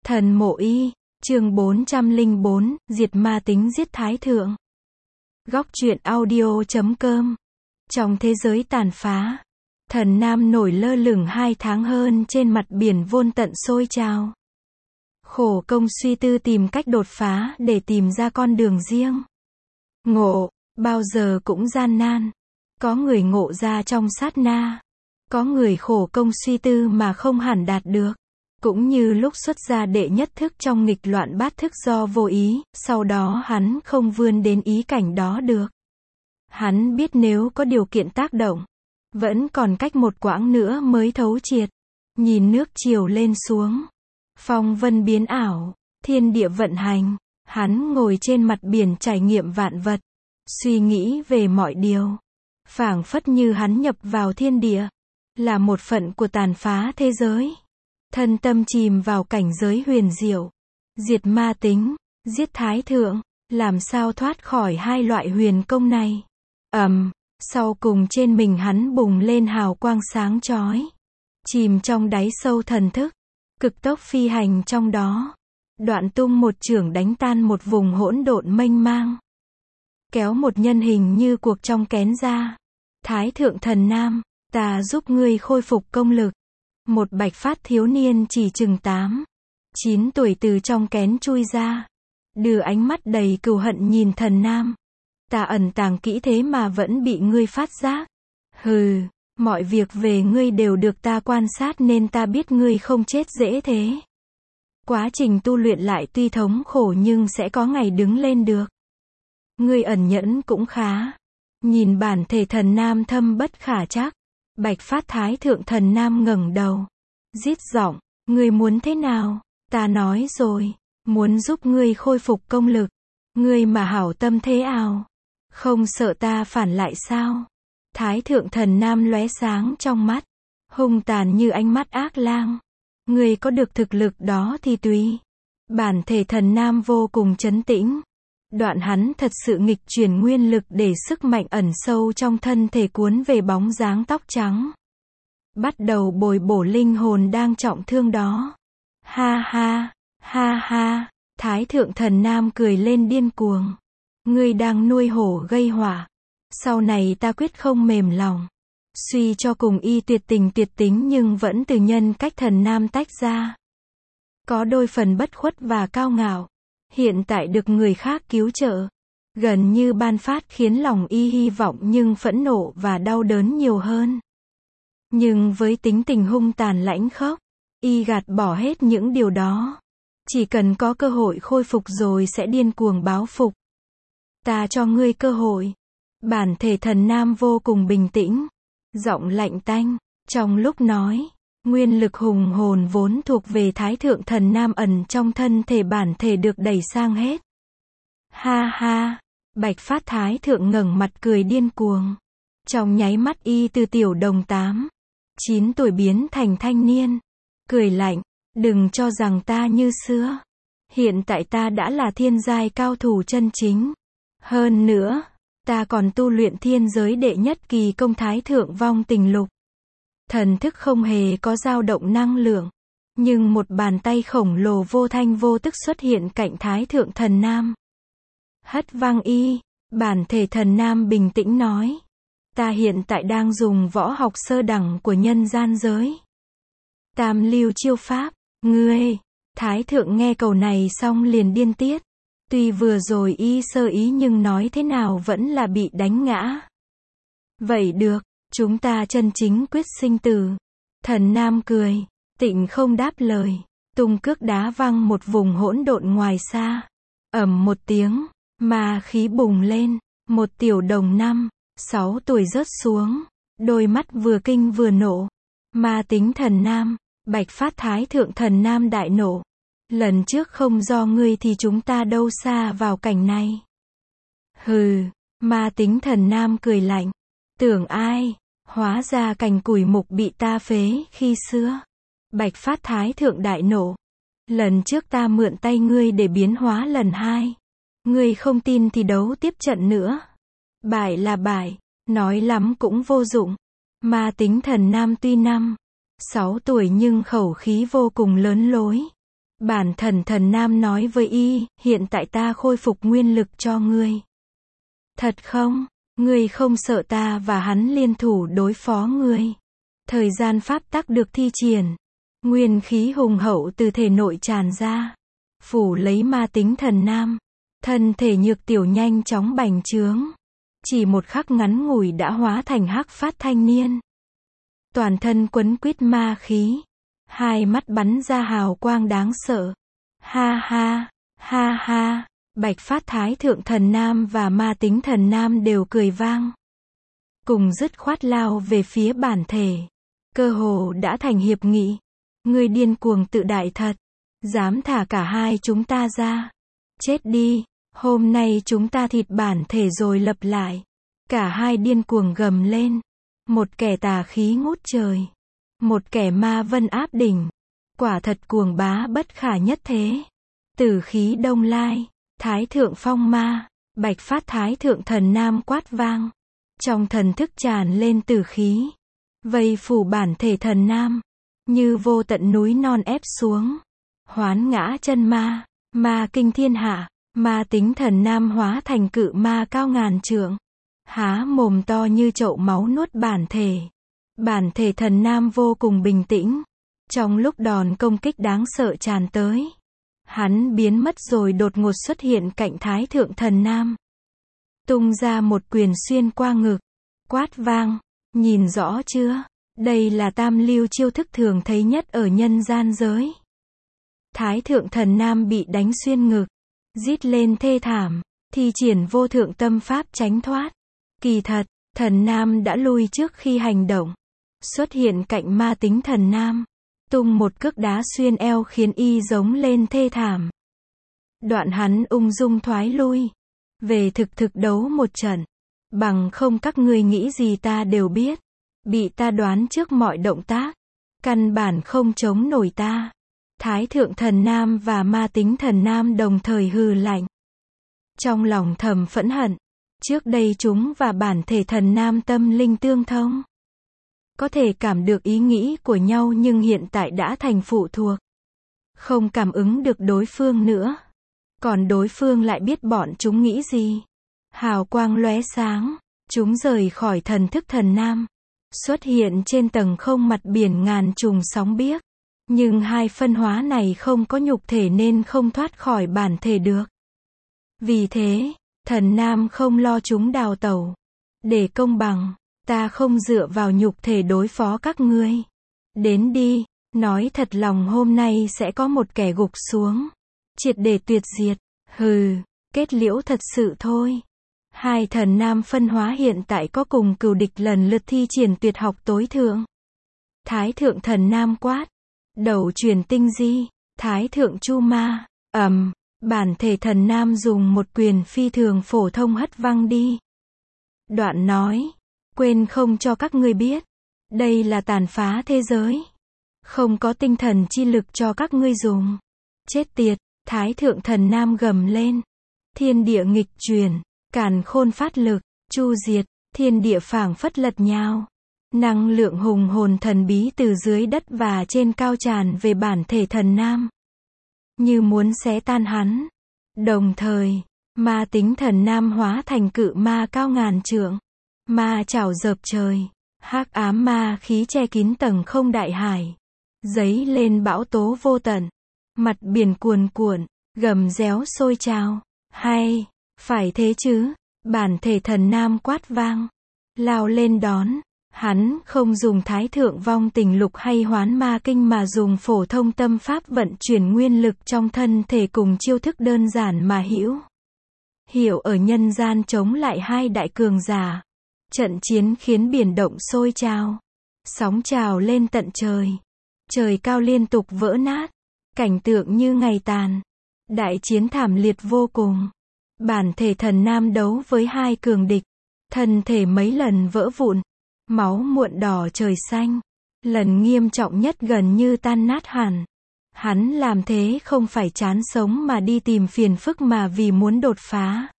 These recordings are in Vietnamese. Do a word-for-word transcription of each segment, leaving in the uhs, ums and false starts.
Thần Mộ Y, chương bốn trăm lẻ bốn, diệt ma tính giết thái thượng. Góc truyện audio chấm com. Trong thế giới tàn phá, thần nam nổi lơ lửng hai tháng hơn trên mặt biển vôn tận sôi trào. Khổ công suy tư tìm cách đột phá để tìm ra con đường riêng. Ngộ, bao giờ cũng gian nan. Có người ngộ ra trong sát na. Có người khổ công suy tư mà không hẳn đạt được. Cũng như lúc xuất ra đệ nhất thức trong nghịch loạn bát thức do vô ý, sau đó hắn không vươn đến ý cảnh đó được. Hắn biết nếu có điều kiện tác động, vẫn còn cách một quãng nữa mới thấu triệt. Nhìn nước chiều lên xuống, phong vân biến ảo, thiên địa vận hành, hắn ngồi trên mặt biển trải nghiệm vạn vật, suy nghĩ về mọi điều. Phảng phất như hắn nhập vào thiên địa, là một phận của tàn phá thế giới. Thân tâm chìm vào cảnh giới huyền diệu, diệt ma tính, giết thái thượng, làm sao thoát khỏi hai loại huyền công này. Ầm, sau cùng trên mình hắn bùng lên hào quang sáng chói, chìm trong đáy sâu thần thức, cực tốc phi hành trong đó, đoạn tung một chưởng đánh tan một vùng hỗn độn mênh mang, kéo một nhân hình như cuộc trong kén ra. Thái thượng thần nam, ta giúp ngươi khôi phục công lực. Một bạch phát thiếu niên chỉ chừng tám, chín tuổi từ trong kén chui ra, đưa ánh mắt đầy cừu hận nhìn thần nam. Ta ẩn tàng kỹ thế mà vẫn bị ngươi phát giác. Hừ, mọi việc về ngươi đều được ta quan sát nên ta biết ngươi không chết dễ thế. Quá trình tu luyện lại tuy thống khổ nhưng sẽ có ngày đứng lên được. Ngươi ẩn nhẫn cũng khá. Nhìn bản thể thần nam thâm bất khả trắc. Bạch phát thái thượng thần nam ngẩng đầu, rít giọng, ngươi muốn thế nào? Ta nói rồi, muốn giúp ngươi khôi phục công lực. Ngươi mà hảo tâm thế ào, không sợ ta phản lại sao? Thái thượng thần nam lóe sáng trong mắt, hung tàn như ánh mắt ác lang. Ngươi có được thực lực đó thì tùy. Bản thể thần nam vô cùng trấn tĩnh. Đoạn hắn thật sự nghịch chuyển nguyên lực để sức mạnh ẩn sâu trong thân thể cuốn về bóng dáng tóc trắng. Bắt đầu bồi bổ linh hồn đang trọng thương đó. Ha ha, ha ha, thái thượng thần nam cười lên điên cuồng. Ngươi đang nuôi hổ gây họa. Sau này ta quyết không mềm lòng. Suy cho cùng y tuyệt tình tuyệt tính nhưng vẫn từ nhân cách thần nam tách ra. Có đôi phần bất khuất và cao ngạo. Hiện tại được người khác cứu trợ, gần như ban phát khiến lòng y hy vọng nhưng phẫn nộ và đau đớn nhiều hơn. Nhưng với tính tình hung tàn lãnh khốc, y gạt bỏ hết những điều đó. Chỉ cần có cơ hội khôi phục rồi sẽ điên cuồng báo phục. Ta cho ngươi cơ hội. Bản thể thần nam vô cùng bình tĩnh, giọng lạnh tanh, trong lúc nói. Nguyên lực hùng hồn vốn thuộc về thái thượng thần nam ẩn trong thân thể bản thể được đẩy sang hết. Ha ha, bạch phát thái thượng ngẩng mặt cười điên cuồng. Trong nháy mắt y từ tiểu đồng tám, chín tuổi biến thành thanh niên. Cười lạnh, đừng cho rằng ta như xưa. Hiện tại ta đã là thiên giai cao thủ chân chính. Hơn nữa, ta còn tu luyện thiên giới đệ nhất kỳ công thái thượng vong tình lục. Thần thức không hề có dao động năng lượng, nhưng một bàn tay khổng lồ vô thanh vô tức xuất hiện cạnh thái thượng thần nam. Hất văng y, bản thể thần nam bình tĩnh nói. Ta hiện tại đang dùng võ học sơ đẳng của nhân gian giới. Tam lưu chiêu pháp, ngươi. Thái thượng nghe câu này xong liền điên tiết. Tuy vừa rồi y sơ ý nhưng nói thế nào vẫn là bị đánh ngã. Vậy được. Chúng ta chân chính quyết sinh tử. Thần nam cười, tịnh không đáp lời, tung cước đá văng một vùng hỗn độn ngoài xa. Ầm một tiếng, ma khí bùng lên, một tiểu đồng năm, sáu tuổi rớt xuống, đôi mắt vừa kinh vừa nộ. Ma tính thần nam, bạch phát thái thượng thần nam đại nộ. Lần trước không do ngươi thì chúng ta đâu xa vào cảnh này. Hừ, ma tính thần nam cười lạnh. Tưởng ai, hóa ra cành củi mục bị ta phế khi xưa. Bạch phát thái thượng đại nộ. Lần trước ta mượn tay ngươi để biến hóa lần hai. Ngươi không tin thì đấu tiếp trận nữa. Bại là bại, nói lắm cũng vô dụng. Ma tính thần nam tuy năm, sáu tuổi nhưng khẩu khí vô cùng lớn lối. Bản thần thần nam nói với y, hiện tại ta khôi phục nguyên lực cho ngươi. Thật không? Ngươi không sợ ta và hắn liên thủ đối phó ngươi. Thời gian pháp tắc được thi triển. Nguyên khí hùng hậu từ thể nội tràn ra. Phủ lấy ma tính thần nam. Thân thể nhược tiểu nhanh chóng bành trướng. Chỉ một khắc ngắn ngủi đã hóa thành hắc phát thanh niên. Toàn thân quấn quýt ma khí. Hai mắt bắn ra hào quang đáng sợ. Ha ha, ha ha, Bạch Phát Thái Thượng Thần Nam và Ma Tính Thần Nam đều cười vang. Cùng dứt khoát lao về phía bản thể. Cơ hồ đã thành hiệp nghị. Ngươi điên cuồng tự đại thật. Dám thả cả hai chúng ta ra. Chết đi, hôm nay chúng ta thịt bản thể rồi lập lại. Cả hai điên cuồng gầm lên. Một kẻ tà khí ngút trời. Một kẻ ma vân áp đỉnh. Quả thật cuồng bá bất khả nhất thế. Tử khí đông lai. Thái thượng phong ma. Bạch Phát Thái Thượng Thần Nam quát vang. Trong thần thức tràn lên tử khí. Vây phủ bản thể thần nam. Như vô tận núi non ép xuống. Hoán ngã chân ma. Ma kinh thiên hạ. Ma tính thần nam hóa thành cự ma cao ngàn trượng. Há mồm to như chậu máu nuốt bản thể. Bản thể thần nam vô cùng bình tĩnh. Trong lúc đòn công kích đáng sợ tràn tới. Hắn biến mất rồi đột ngột xuất hiện cạnh Thái Thượng Thần Nam. Tung ra một quyền xuyên qua ngực. Quát vang. Nhìn rõ chưa? Đây là tam lưu chiêu thức thường thấy nhất ở nhân gian giới. Thái Thượng Thần Nam bị đánh xuyên ngực. Rít lên thê thảm. Thi triển vô thượng tâm pháp tránh thoát. Kỳ thật, Thần Nam đã lui trước khi hành động. Xuất hiện cạnh ma tính Thần Nam. Tung một cước đá xuyên eo khiến y giống lên thê thảm. Đoạn hắn ung dung thoái lui. Về thực thực đấu một trận. Bằng không các ngươi nghĩ gì ta đều biết. Bị ta đoán trước mọi động tác. Căn bản không chống nổi ta. Thái Thượng Thần Nam và Ma Tính Thần Nam đồng thời hừ lạnh. Trong lòng thầm phẫn hận. Trước đây chúng và bản thể Thần Nam tâm linh tương thông. Có thể cảm được ý nghĩ của nhau nhưng hiện tại đã thành phụ thuộc. Không cảm ứng được đối phương nữa. Còn đối phương lại biết bọn chúng nghĩ gì. Hào quang lóe sáng. Chúng rời khỏi thần thức Thần Nam. Xuất hiện trên tầng không mặt biển ngàn trùng sóng biếc. Nhưng hai phân hóa này không có nhục thể nên không thoát khỏi bản thể được. Vì thế, Thần Nam không lo chúng đào tẩu. Để công bằng, ta không dựa vào nhục thể đối phó các ngươi. Đến đi, nói thật lòng hôm nay sẽ có một kẻ gục xuống. Triệt để tuyệt diệt. Hừ, kết liễu thật sự thôi. Hai thần nam phân hóa hiện tại có cùng cừu địch lần lượt thi triển tuyệt học tối thượng. Thái thượng thần nam quát. Đầu truyền tinh di. Thái thượng chu ma. ầm, um, bản thể thần nam dùng một quyền phi thường phổ thông hất văng đi. Đoạn nói. Quên không cho các ngươi biết. Đây là tàn phá thế giới. Không có tinh thần chi lực cho các ngươi dùng. Chết tiệt, Thái thượng thần nam gầm lên. Thiên địa nghịch chuyển. Càn khôn phát lực, chu diệt, thiên địa phảng phất lật nhào. Năng lượng hùng hồn thần bí từ dưới đất và trên cao tràn về bản thể thần nam. Như muốn xé tan hắn. Đồng thời, ma tính thần nam hóa thành cự ma cao ngàn trượng. Ma chảo dợp trời. Hắc ám ma khí che kín tầng không đại hải. Dấy lên bão tố vô tận. Mặt biển cuồn cuộn, gầm réo sôi trào. Hay, phải thế chứ, bản thể thần nam quát vang. Lao lên đón. Hắn không dùng thái thượng vong tình lục hay hoán ma kinh mà dùng phổ thông tâm pháp vận chuyển nguyên lực trong thân thể cùng chiêu thức đơn giản mà hữu hiệu ở nhân gian chống lại hai đại cường giả. Trận chiến khiến biển động sôi trào. Sóng trào lên tận trời. Trời cao liên tục vỡ nát. Cảnh tượng như ngày tàn. Đại chiến thảm liệt vô cùng. Bản thể thần nam đấu với hai cường địch. Thân thể mấy lần vỡ vụn. Máu muộn đỏ trời xanh. Lần nghiêm trọng nhất gần như tan nát hẳn. Hắn làm thế không phải chán sống mà đi tìm phiền phức mà vì muốn đột phá.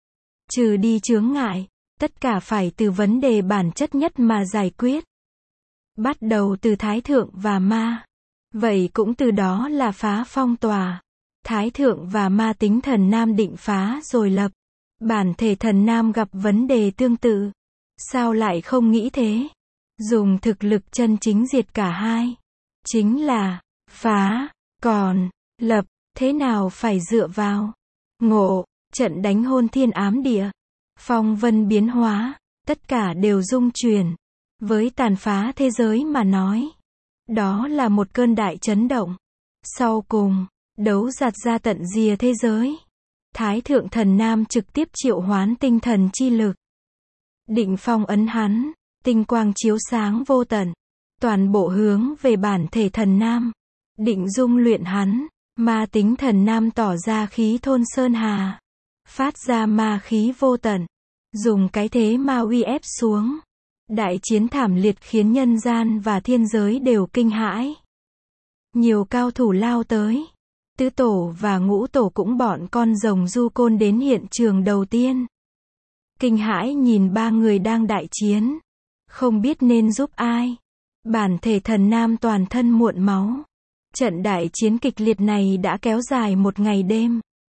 Trừ đi chướng ngại. Tất cả phải từ vấn đề bản chất nhất mà giải quyết. Bắt đầu từ thái thượng và ma. Vậy cũng từ đó là phá phong tỏa. Thái thượng và ma tính thần nam định phá rồi lập. Bản thể thần nam gặp vấn đề tương tự. Sao lại không nghĩ thế? Dùng thực lực chân chính diệt cả hai. Chính là phá, còn lập, thế nào phải dựa vào ngộ, trận đánh hôn thiên ám địa. Phong vân biến hóa, tất cả đều rung chuyển. Với tàn phá thế giới mà nói, đó là một cơn đại chấn động. Sau cùng, đấu giạt ra tận rìa thế giới. Thái thượng thần nam trực tiếp triệu hoán tinh thần chi lực. Định phong ấn hắn, tinh quang chiếu sáng vô tận. Toàn bộ hướng về bản thể thần nam. Định dung luyện hắn, ma tính thần nam tỏ ra khí thôn sơn hà. Phát ra ma khí vô tận. Dùng cái thế ma uy ép xuống. Đại chiến thảm liệt khiến nhân gian và thiên giới đều kinh hãi. Nhiều cao thủ lao tới. Tứ tổ và ngũ tổ cũng bọn con rồng du côn đến hiện trường đầu tiên. Kinh hãi nhìn ba người đang đại chiến. Không biết nên giúp ai. Bản thể thần nam toàn thân muộn máu. Trận đại chiến kịch liệt này đã kéo dài một ngày đêm.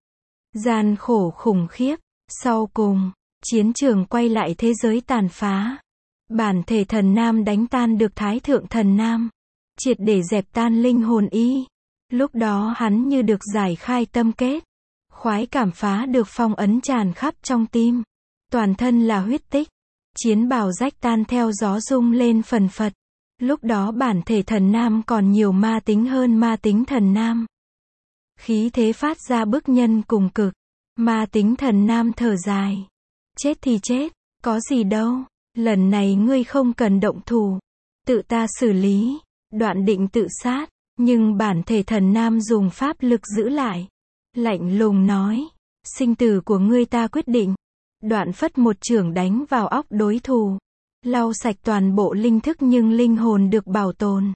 Gian khổ khủng khiếp. Sau cùng, chiến trường quay lại thế giới tàn phá. Bản thể thần nam đánh tan được thái thượng thần nam. Triệt để dẹp tan linh hồn y. Lúc đó hắn như được giải khai tâm kết. Khoái cảm phá được phong ấn tràn khắp trong tim. Toàn thân là huyết tích. Chiến bào rách tan theo gió rung lên phần phật. Lúc đó bản thể thần nam còn nhiều ma tính hơn ma tính thần nam. Khí thế phát ra bức nhân cùng cực. Ma tính thần nam thở dài. Chết thì chết, có gì đâu. Lần này ngươi không cần động thủ. Tự ta xử lý. Đoạn định tự sát. Nhưng bản thể thần nam dùng pháp lực giữ lại. Lạnh lùng nói. Sinh tử của ngươi ta quyết định. Đoạn phất một chưởng đánh vào óc đối thủ. Lau sạch toàn bộ linh thức nhưng linh hồn được bảo tồn.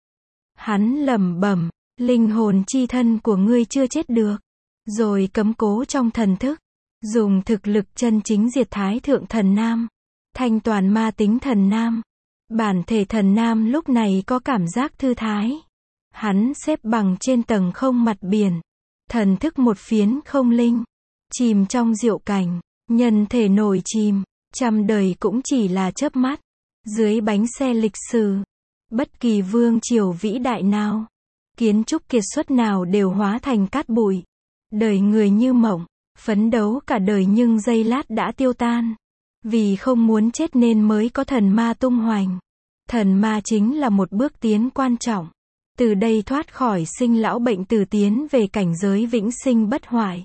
Hắn lẩm bẩm. Linh hồn chi thân của ngươi chưa chết được. Rồi cấm cố trong thần thức. Dùng thực lực chân chính diệt thái thượng thần nam. Thanh toàn ma tính thần nam. Bản thể thần nam lúc này có cảm giác thư thái. Hắn xếp bằng trên tầng không mặt biển. Thần thức một phiến không linh. Chìm trong diệu cảnh. Nhân thể nổi chìm. Trăm đời cũng chỉ là chớp mắt. Dưới bánh xe lịch sử. Bất kỳ vương triều vĩ đại nào. Kiến trúc kiệt xuất nào đều hóa thành cát bụi. Đời người như mộng. Phấn đấu cả đời nhưng giây lát đã tiêu tan. Vì không muốn chết nên mới có thần ma tung hoành. Thần ma chính là một bước tiến quan trọng. Từ đây thoát khỏi sinh lão bệnh tử tiến về cảnh giới vĩnh sinh bất hoại.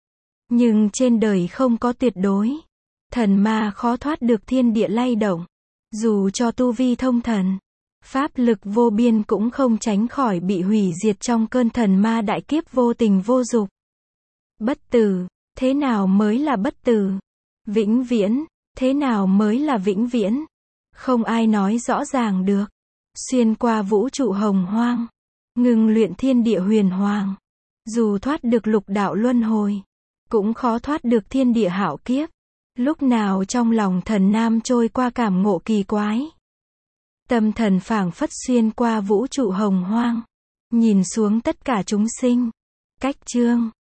Nhưng trên đời không có tuyệt đối. Thần ma khó thoát được thiên địa lay động. Dù cho tu vi thông thần, pháp lực vô biên cũng không tránh khỏi bị hủy diệt trong cơn thần ma đại kiếp vô tình vô dục. Bất tử, thế nào mới là bất tử? Vĩnh viễn, thế nào mới là vĩnh viễn? Không ai nói rõ ràng được. Xuyên qua vũ trụ hồng hoang, ngừng luyện thiên địa huyền hoàng. Dù thoát được lục đạo luân hồi, cũng khó thoát được thiên địa hạo kiếp. Lúc nào trong lòng thần nam trôi qua cảm ngộ kỳ quái. Tâm thần phảng phất xuyên qua vũ trụ hồng hoang. Nhìn xuống tất cả chúng sinh. Cách chương